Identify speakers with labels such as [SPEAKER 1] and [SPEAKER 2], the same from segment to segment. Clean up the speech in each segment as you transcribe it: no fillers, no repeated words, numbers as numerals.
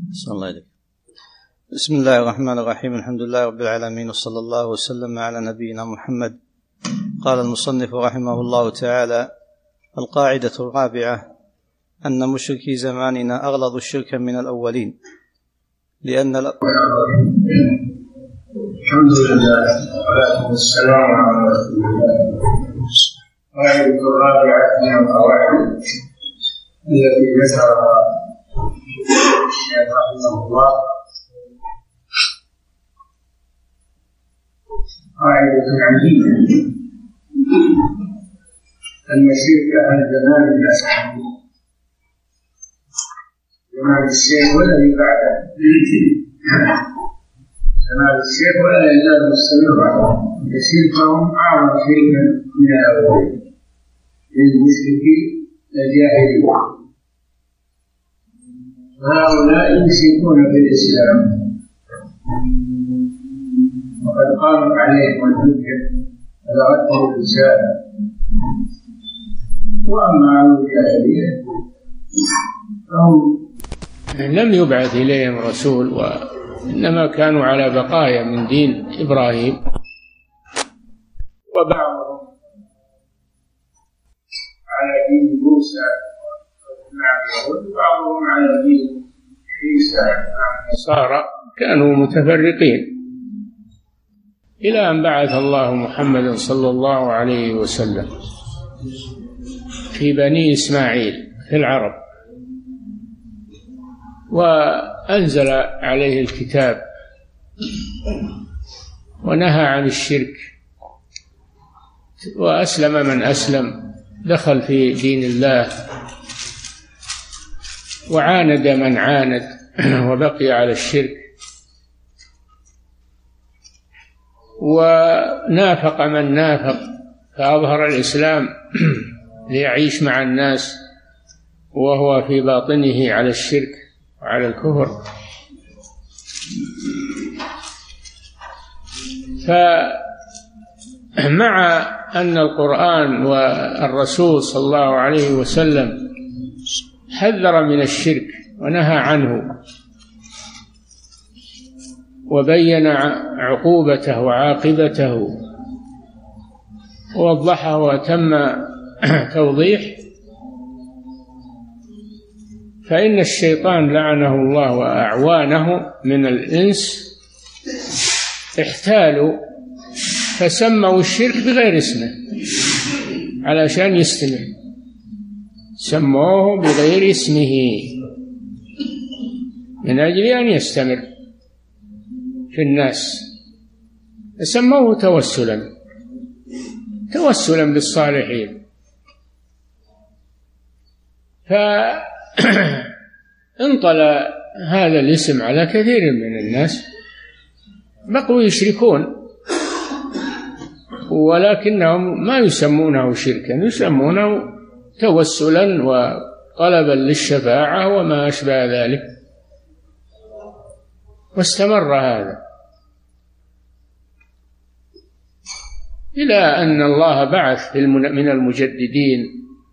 [SPEAKER 1] صلى الله عليه. بسم الله الرحمن الرحيم. الحمد لله رب العالمين، وصلى الله وسلم على نبينا محمد. قال المصنف رحمه الله تعالى: القاعدة الرابعة أن مشركي زماننا أغلظ الشرك من الأولين، لأن
[SPEAKER 2] الحمد لله والصلاة والسلام على رسول الله. القاعدة الرابعة من القواعد التي ذكرها الشيخ رحمه الله قاعدة عجيبة، أن شرك أهل زمان الأسلام زمان الشيخ والذي بعده، زمان الشيخ ولا يزال مستمر بعده، شركهم أعظم شركا من الأولين للمشركين الجاهلين. هؤلاء يشركون بالإسلام وقد قامت عليهم الحجة بلغتهم الرسالة، وأما عن الجاهلية فهم
[SPEAKER 3] لم يبعث إليهم رسول، وإنما كانوا على بقايا من دين إبراهيم، وبعضهم على دين موسى مع اليهود، وبعضهم على دين عيسى مع النصارى، كانوا متفرقين إلى أن بعث الله محمد صلى الله عليه وسلم في بني إسماعيل في العرب، وأنزل عليه الكتاب ونهى عن الشرك، وأسلم من أسلم، دخل في دين الله، وعاند من عاند وبقي على الشرك، ونافق من نافق فأظهر الإسلام ليعيش مع الناس وهو في باطنه على الشرك وعلى الكفر. فمع أن القرآن والرسول صلى الله عليه وسلم حذر من الشرك ونهى عنه وبين عقوبته وعاقبته ووضحه وتم توضيح، فإن الشيطان لعنه الله وأعوانه من الإنس احتالوا فسموا الشرك بغير اسمه علشان يستمر، سموه بغير اسمه من أجل أن يستمر في الناس، سموه توسلا بالصالحين. فانطلى هذا الاسم على كثير من الناس، بقوا يشركون، ولكنهم ما يسمونه شركا، يسمونه توسلا وطلبا للشفاعة وما أشبه ذلك، واستمر هذا إلى أن الله بعث من المجددين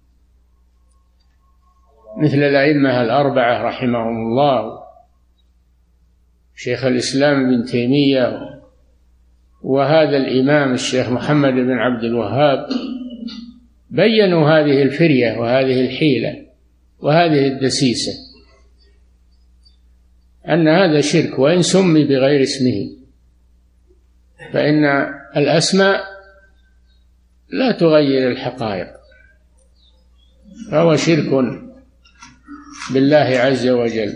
[SPEAKER 3] مثل الأئمة الأربعة رحمهم الله، شيخ الإسلام ابن تيمية، وهذا الإمام الشيخ محمد بن عبد الوهاب، بيّنوا هذه الفرية وهذه الحيلة وهذه الدسيسة، أن هذا شرك وإن سمي بغير اسمه، فإن الأسماء لا تغير الحقائق، فهو شرك بالله عز وجل،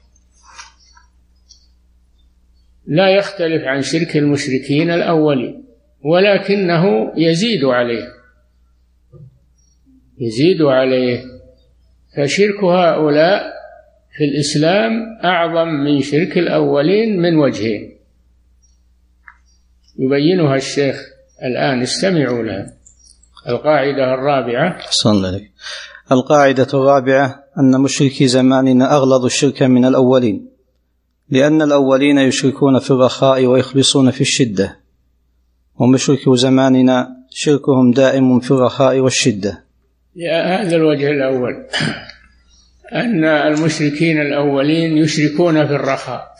[SPEAKER 3] لا يختلف عن شرك المشركين الأولين، ولكنه يزيد عليه. فشرك هؤلاء في الإسلام أعظم من شرك الأولين من وجهين يبينها الشيخ الآن، استمعوا لها. القاعدة الرابعة.
[SPEAKER 1] القاعدة الرابعة أن مشركي زماننا أغلظ الشرك من الأولين، لأن الأولين يشركون في الرخاء ويخلصون في الشدة، ومشركو زماننا شركهم دائم في الرخاء والشدة.
[SPEAKER 3] هذا الوجه الأول، أن المشركين الأولين يشركون في الرخاء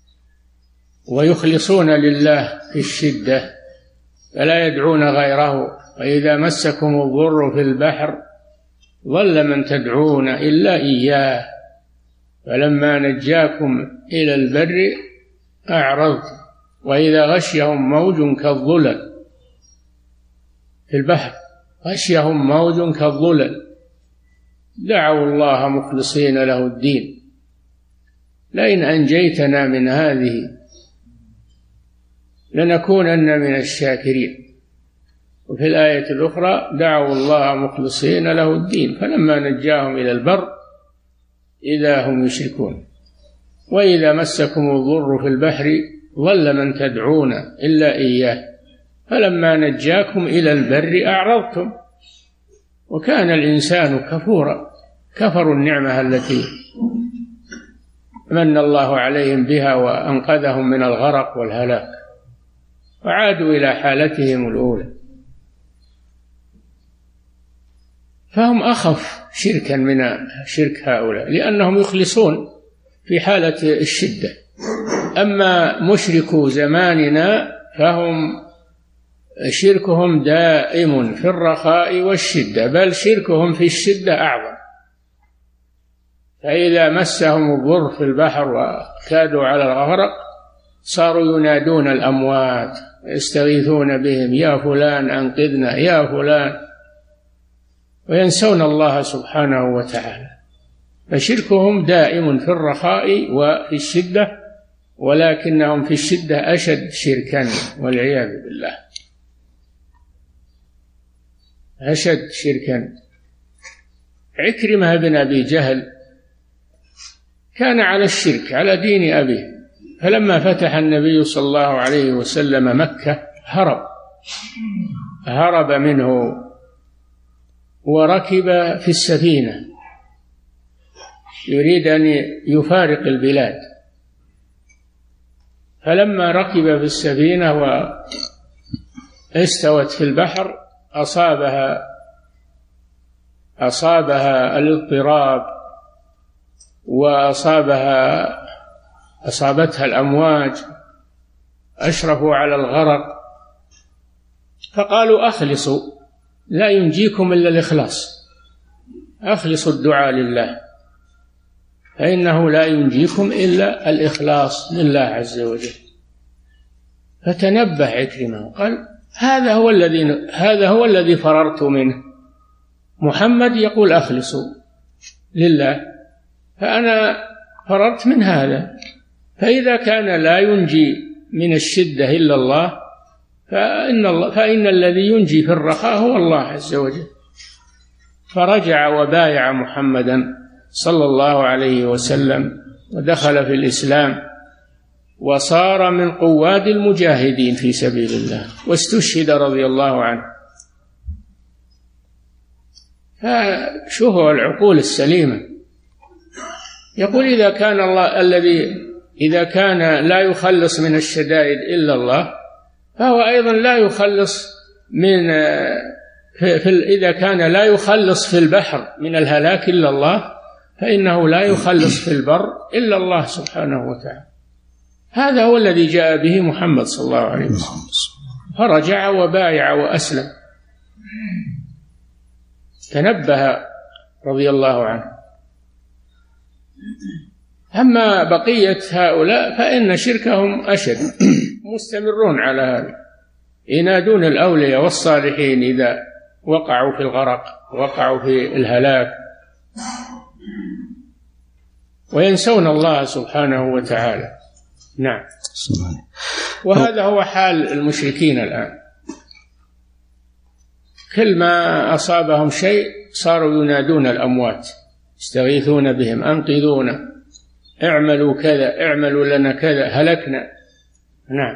[SPEAKER 3] ويخلصون لله في الشدة فلا يدعون غيره، وإذا مسكم الضر في البحر ضل من تدعون إلا إياه فلما نجاكم إلى البر أعرضتم وإذا غشيهم موج كالظلل في البحر غشيهم موج كالظلل دعوا الله مخلصين له الدين لئن أنجيتنا من هذه لنكونن من الشاكرين. وفي الآية الأخرى دعوا الله مخلصين له الدين فلما نجاهم إلى البر إذا هم يشركون وإذا مسكم الضر في البحر ضل من تدعون إلا إياه فلما نجاكم إلى البر أعرضتم وكان الإنسان كفورا، كفروا النعمة التي من الله عليهم بها وأنقذهم من الغرق والهلاك وعادوا إلى حالتهم الأولى، فهم أخف شركا من شرك هؤلاء لأنهم يخلصون في حالة الشدة. أما مشركو زماننا فهم شركهم دائم في الرخاء والشدة، بل شركهم في الشدة أعظم، فإذا مسهم الضر في البحر وكادوا على الغرق صاروا ينادون الأموات يستغيثون بهم يا فلان أنقذنا يا فلان، وينسون الله سبحانه وتعالى. فشركهم دائم في الرخاء وفي الشدة، ولكنهم في الشدة أشد شركا والعياذ بالله، أشد شركا. عكرمة بن أبي جهل كان على الشرك على دين أبيه، فلما فتح النبي صلى الله عليه وسلم مكة هرب منه وركب في السفينة يريد أن يفارق البلاد، فلما ركب في السفينة واستوت في البحر أصابها الاضطراب أصابتها الأمواج، أشرفوا على الغرق، فقالوا أخلصوا لا ينجيكم إلا الإخلاص، أخلصوا الدعاء لله فإنه لا ينجيكم إلا الإخلاص لله عز وجل. فتنبه عكرمة وقال هذا هو الذي فررت منه، محمد يقول أخلصوا لله فأنا فررت من هذا، فإذا كان لا ينجي من الشدة إلا الله فإن الذي ينجي في الرخاء هو الله عز وجل. فرجع وبايع محمدا صلى الله عليه وسلم ودخل في الإسلام وصار من قواد المجاهدين في سبيل الله واستشهد رضي الله عنه. فشوفوا العقول السليمة، يقول إذا كان لا يخلص من الشدائد إلا الله فهو أيضا لا يخلص إذا كان لا يخلص في البحر من الهلاك إلا الله فإنه لا يخلص في البر إلا الله سبحانه وتعالى. هذا هو الذي جاء به محمد صلى الله عليه وسلم، فرجع وبايع وأسلم، تنبه رضي الله عنه. أما بقية هؤلاء فإن شركهم أشد، مستمرون على هذا، ينادون الأولياء والصالحين إذا وقعوا في الغرق وقعوا في الهلاك، وينسون الله سبحانه وتعالى. نعم. وهذا هو حال المشركين الآن، كل ما أصابهم شيء صاروا ينادون الأموات يستغيثون بهم أنقذونا، اعملوا كذا، اعملوا لنا كذا، هلكنا. نعم.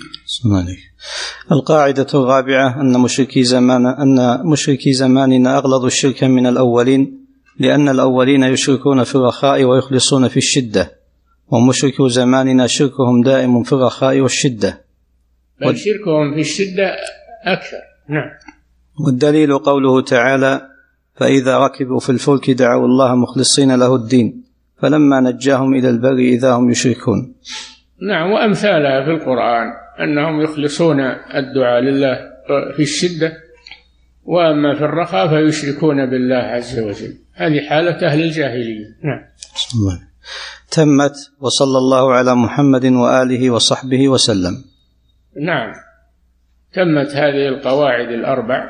[SPEAKER 1] القاعدة الرابعة أن مشركي زماننا أغلظ الشرك من الأولين، لأن الأولين يشركون في الرخاء ويخلصون في الشدة، ومشركو زماننا شركهم دائم في الرخاء والشدة،
[SPEAKER 3] بل شركهم في الشدة أكثر. نعم.
[SPEAKER 1] والدليل قوله تعالى فإذا ركبوا في الفلك دعوا الله مخلصين له الدين فلما نجاهم إلى البر إذا هم يشركون.
[SPEAKER 3] نعم، وأمثالها في القرآن أنهم يخلصون الدعاء لله في الشدة، وأما في الرخاء فيشركون بالله عز وجل. هذه حالة أهل الجاهلية. نعم.
[SPEAKER 1] تمت. وصلى الله على محمد وآله وصحبه وسلم.
[SPEAKER 3] نعم، تمت هذه القواعد الأربع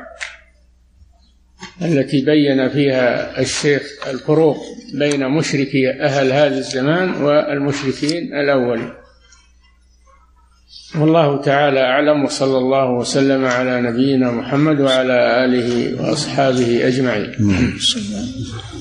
[SPEAKER 3] التي بين فيها الشيخ الفروق بين مشركي أهل هذا الزمان والمشركين الأولين. والله تعالى أعلم، وصلى الله وسلم على نبينا محمد وعلى آله وأصحابه أجمعين.